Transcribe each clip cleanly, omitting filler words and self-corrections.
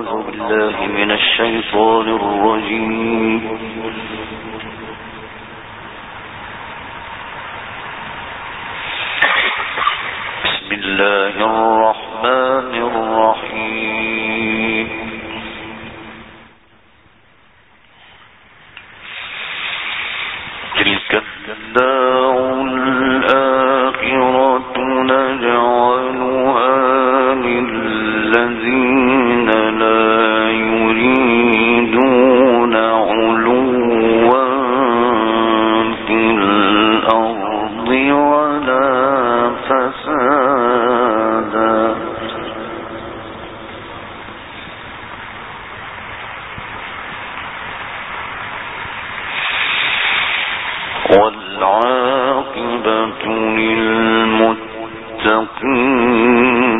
الشيطان الرجيم. بسم الله الرحمن الرحيم. تلك الدار الآخرة نجعلها للذين لا يريدون علوا في الأرض ولا فسادا والعاقبة للمتقين.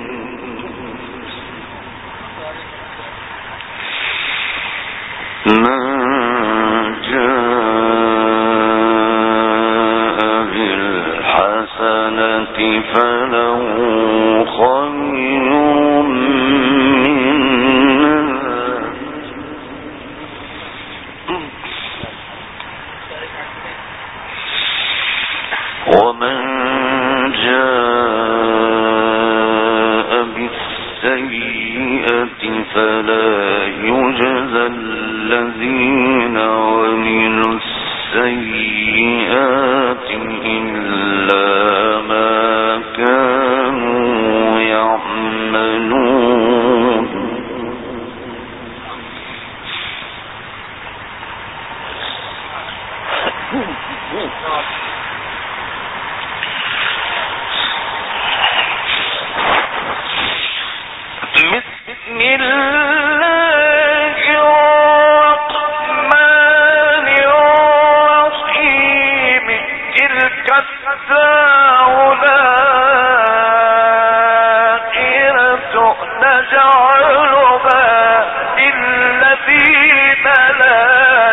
من جاء بالحسنة فله خير منها ومن جاء بالسيئة فلا يجزى الذين عملوا السيئات إلا ما كانوا يعملون. بسم الله الرحمن الرحيم. تلك الدار الآخرة نجعلها للذين لا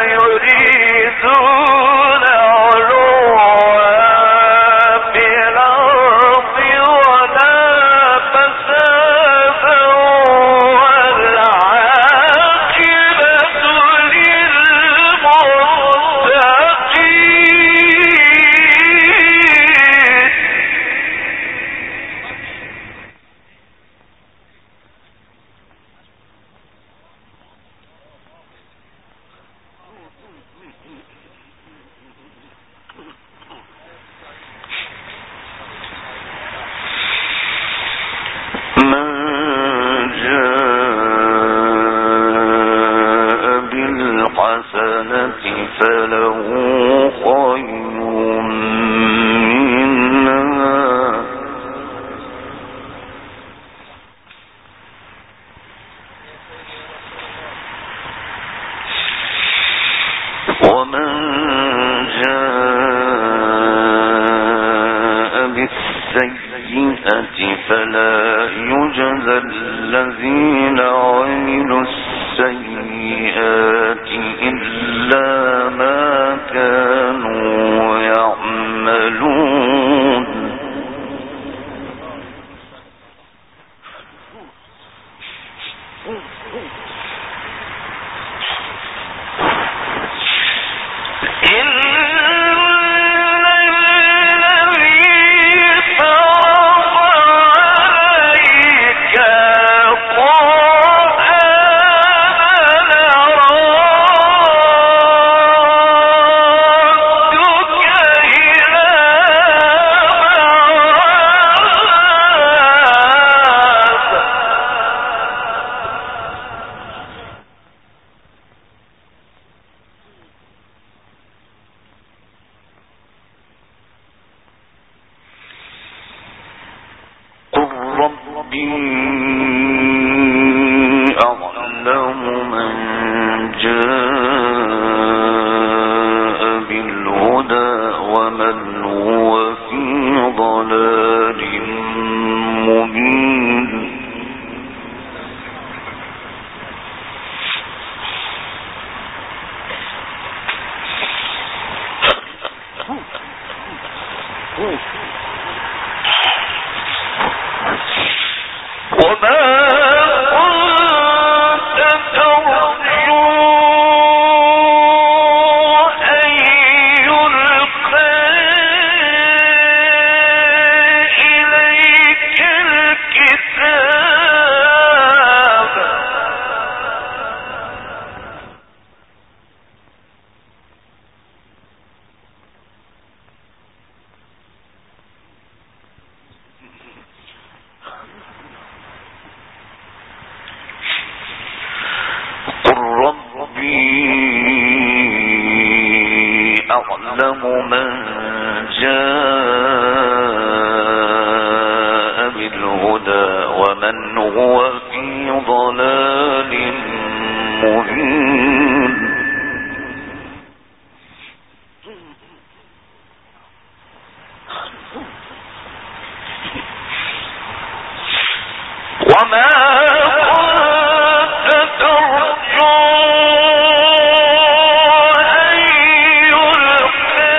يريدون علوا في الأرض ولا فسادا والعاقبة للمتقين. من جاء بالحسنة فله خير منها ومن جاء بالسيئة فلا يجزى الذين عملوا السيئات إلا ما كانوا يعملون. أعلم من جاء بالهدى ومن هو في ضلال مبين وما كنت ترجو أن يلقى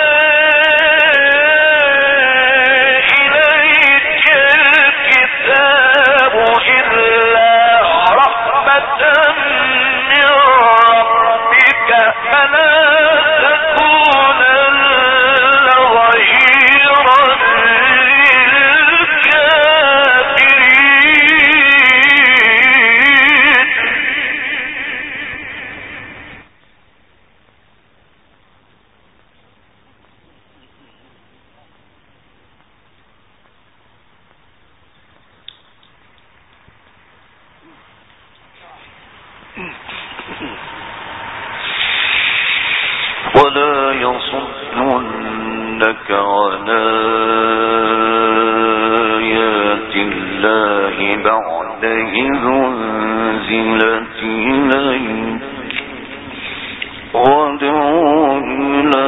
إليك الكتاب إلا رحمة من ربك فلا تكونن ظهيرا ولا يصدنك عن آيات الله بعد إذ أنزلت إليك وادع إلى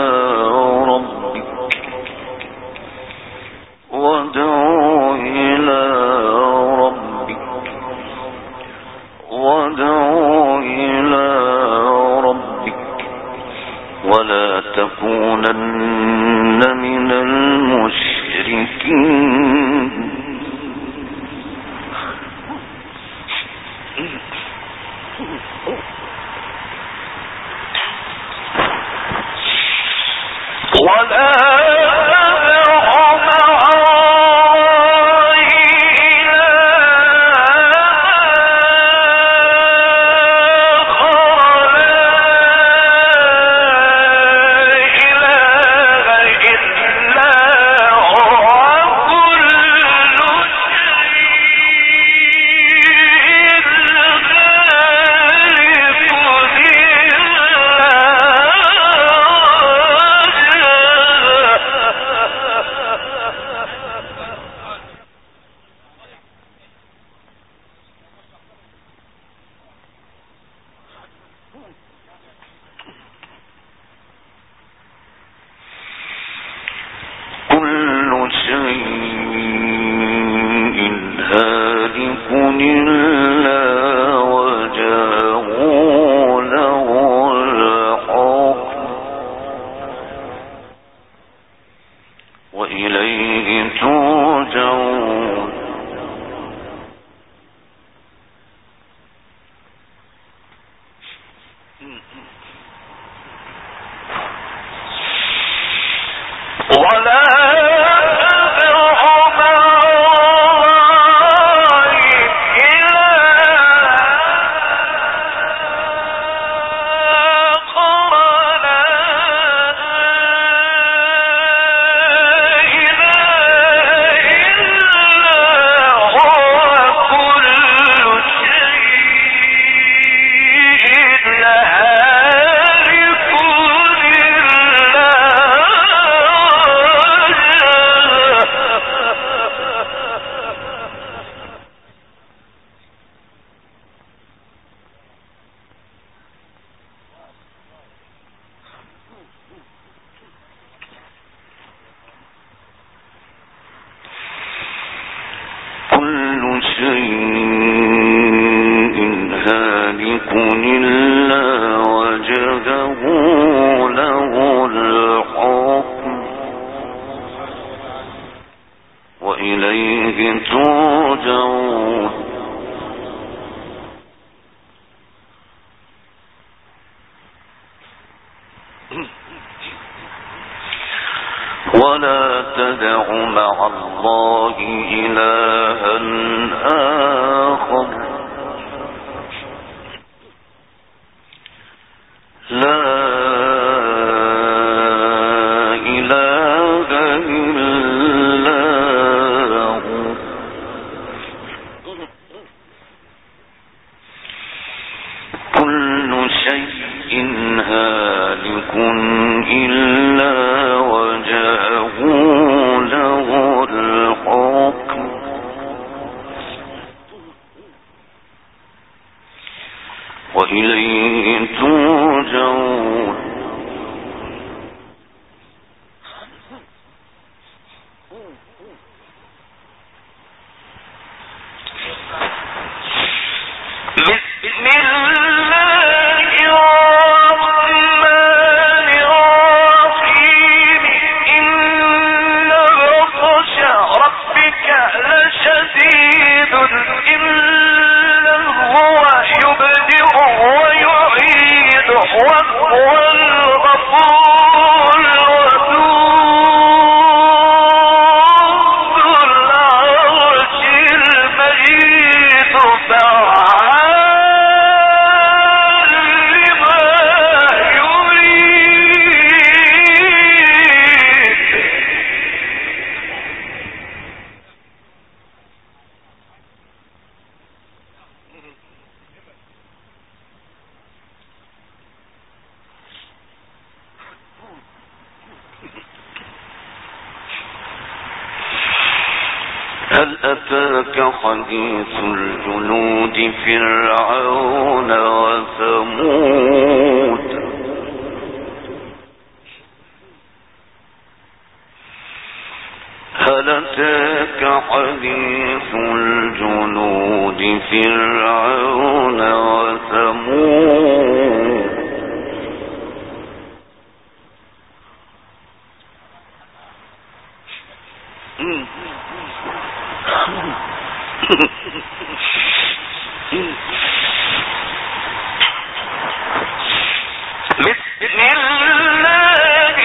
ربك ولا تكونن من المشركين ولا ولا تدع مع الله إلها آخر لا إله إلا هو كل شيء هالك إلا وجهه له الحكم وإليه ترجعون بسم الله الرحمن الرحيم إن بطش ربك لشديد إنه هو يبدئ ويعيد وهو الغفور الودود ذو العرش المجيد فعال لما يريد هل أتاك حديث الجنود فرعون وثمود هل أتاك حديث الجنود فرعون وثمود بسم الله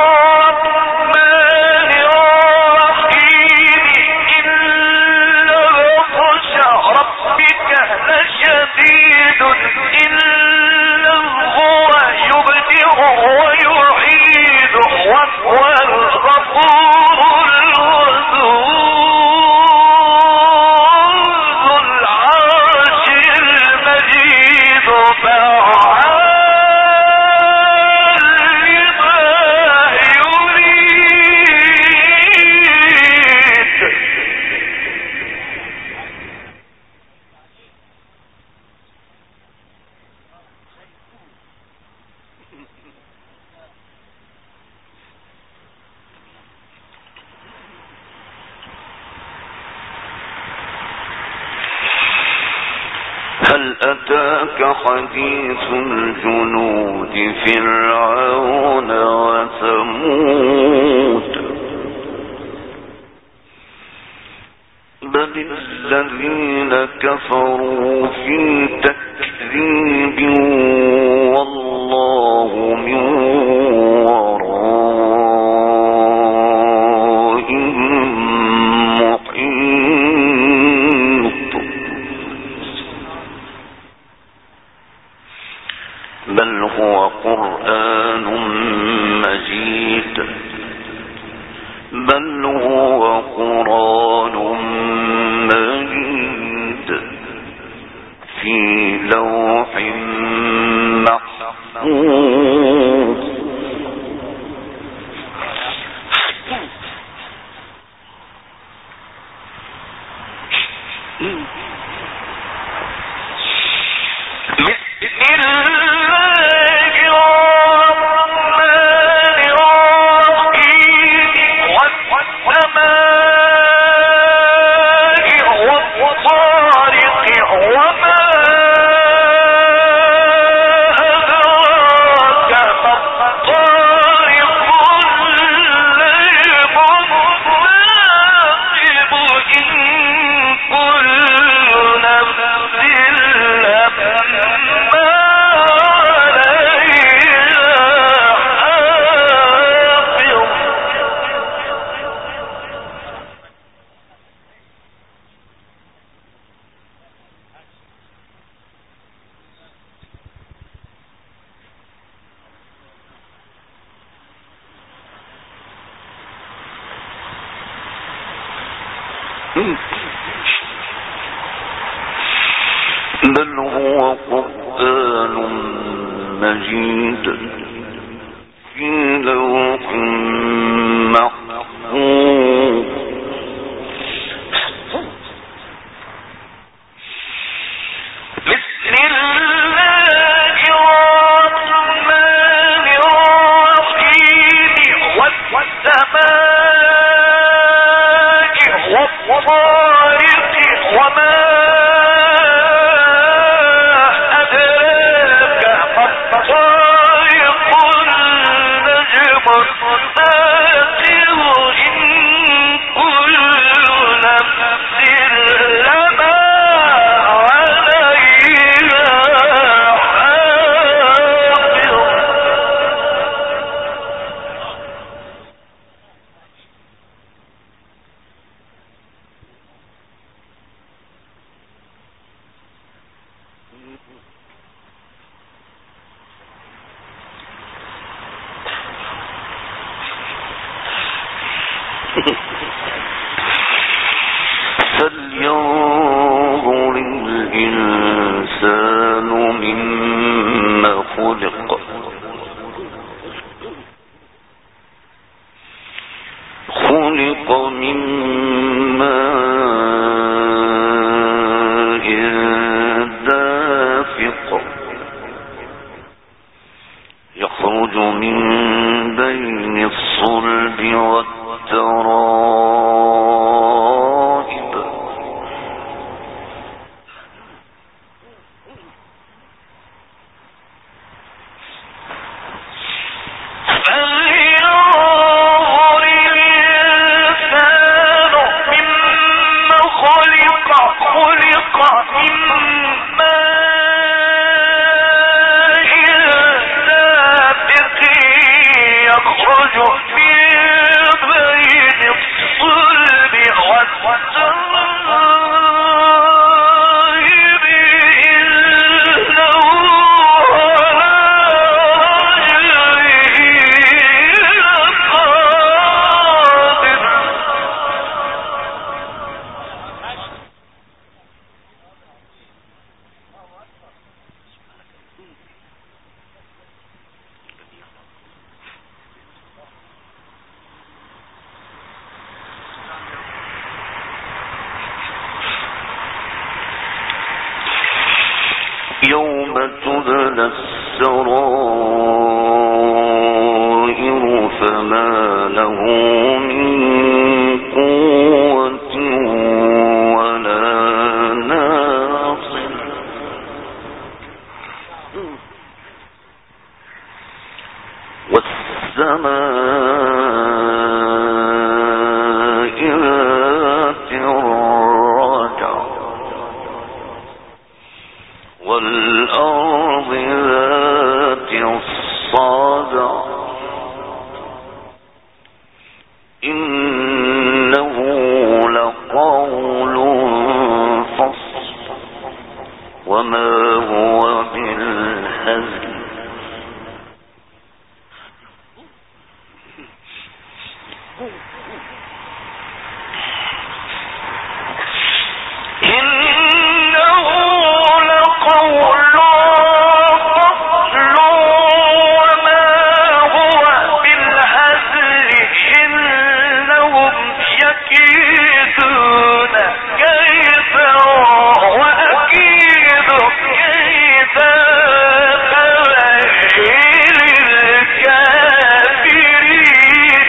الرحمن الرحيم إن بطش ربك لشديد إنه هو يبدئ ويعيد وهو الغفور الودود ذو العرش المجيد فعال لما يريد هل أتاك حديث الجنود فرعون وثمود بل الذين كفروا في تكذيب والله من ورائهم محيط بل هو قرآن مجيد بل هو قرآن مجيد في لوح محفوظ بسم الله الرحمن الرحيم والسماء والطارق وما أدراك ما الطارق النجم الثاقب إن كل نفس لما بل هو قرآن مجيد في لوح محفوظ بسم الله الرحمن الرحيم والسماء والطارق وما أدراك ما الطارق النجم الثاقب إن كل نفس لما عليها حافظ فلينظر الإنسان مما خلق خلق من ماء دافق يخرج من بين الصلب والترائب فلينظر الإنسان مما خلق من ماء دافق يخرج من بين الصلب والترائب إنه على رجعه لقادر يوم تبلى السرائر فما له من قوة ولا ناصر والسماء ذات الرجع والأرض ذات الصدع إنه لقول فصل وما هو بالهزل إنه لقول فصل وما هو بالهزل إنهم يكيدون كيدا وأكيد كيدا فمهل الكافرين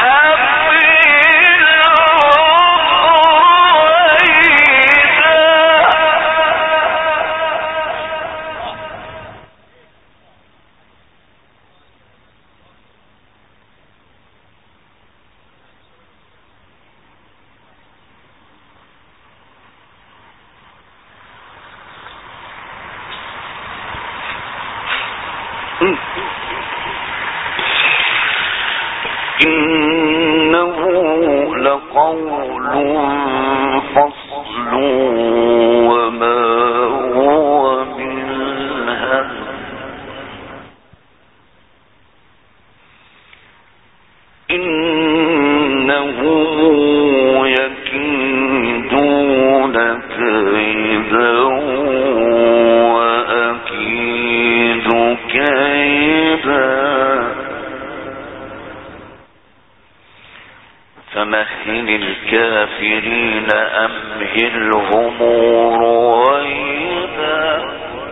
إنه لقول فصل وما هو بالهزل إنه يكيدون كيدا وأكيد كيدا مهل الكافرين أمهلهم رويدا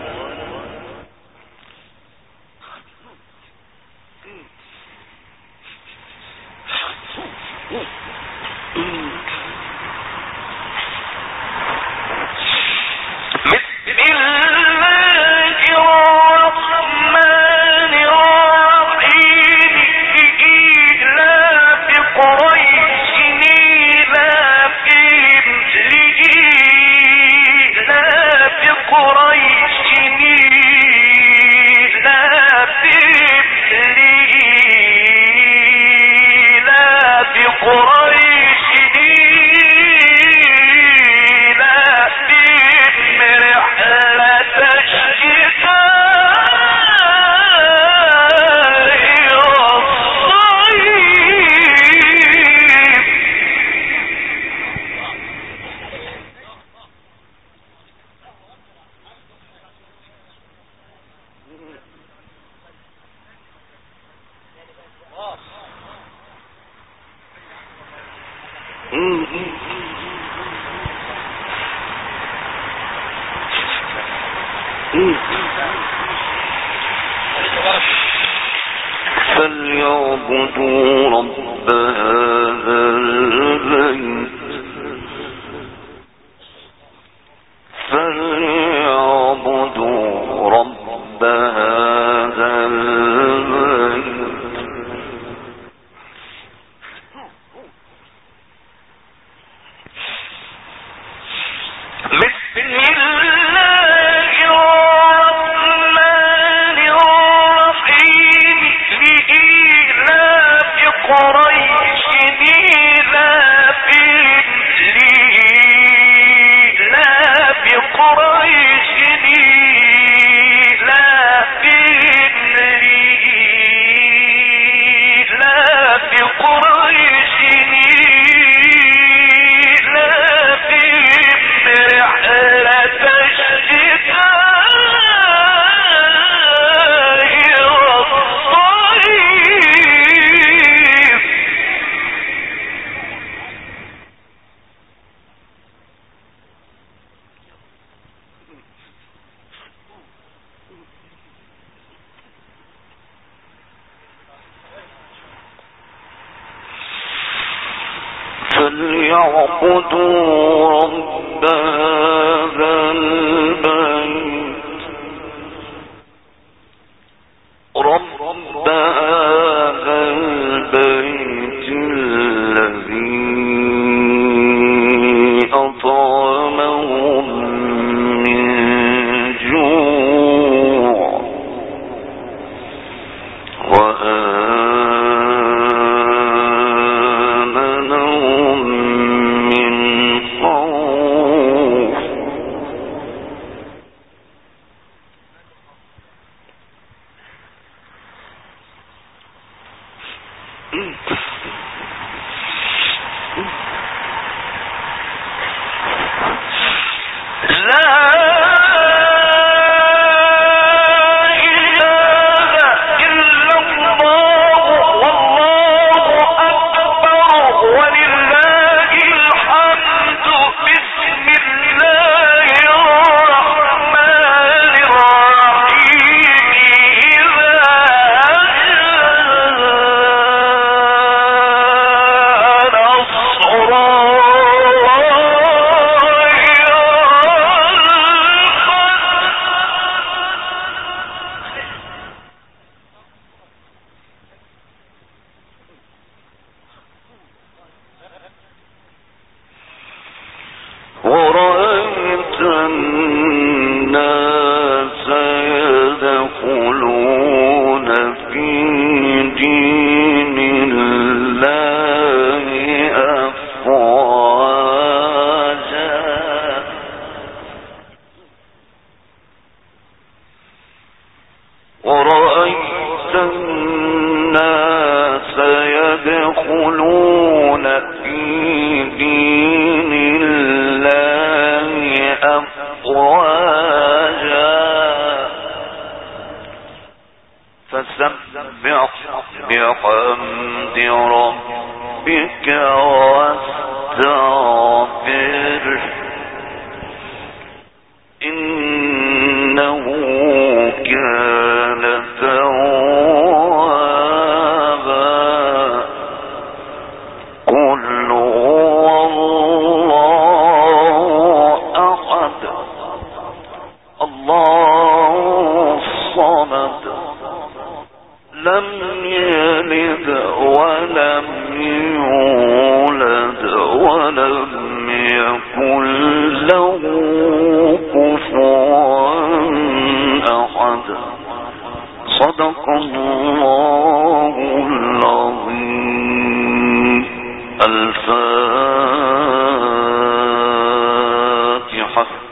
فليعبدوا رب هذا البيت فليعبدوا رب هذا البيت فليعبدوا رب هذا البيت رب هذا البيت الذي أطعمهم من جوع ورأيت الناس يدخلون في دين الله أفواجا ورأيت الناس يدخلون في دين الله أفواجا فسبح بحمد ربك ربك واستغفره إنه كان توابا قل هو الله أحد الله الصمد لم يلد ولم يولد ولم يكن له كفوا أحد صدق الله العظيم. الفاتحة.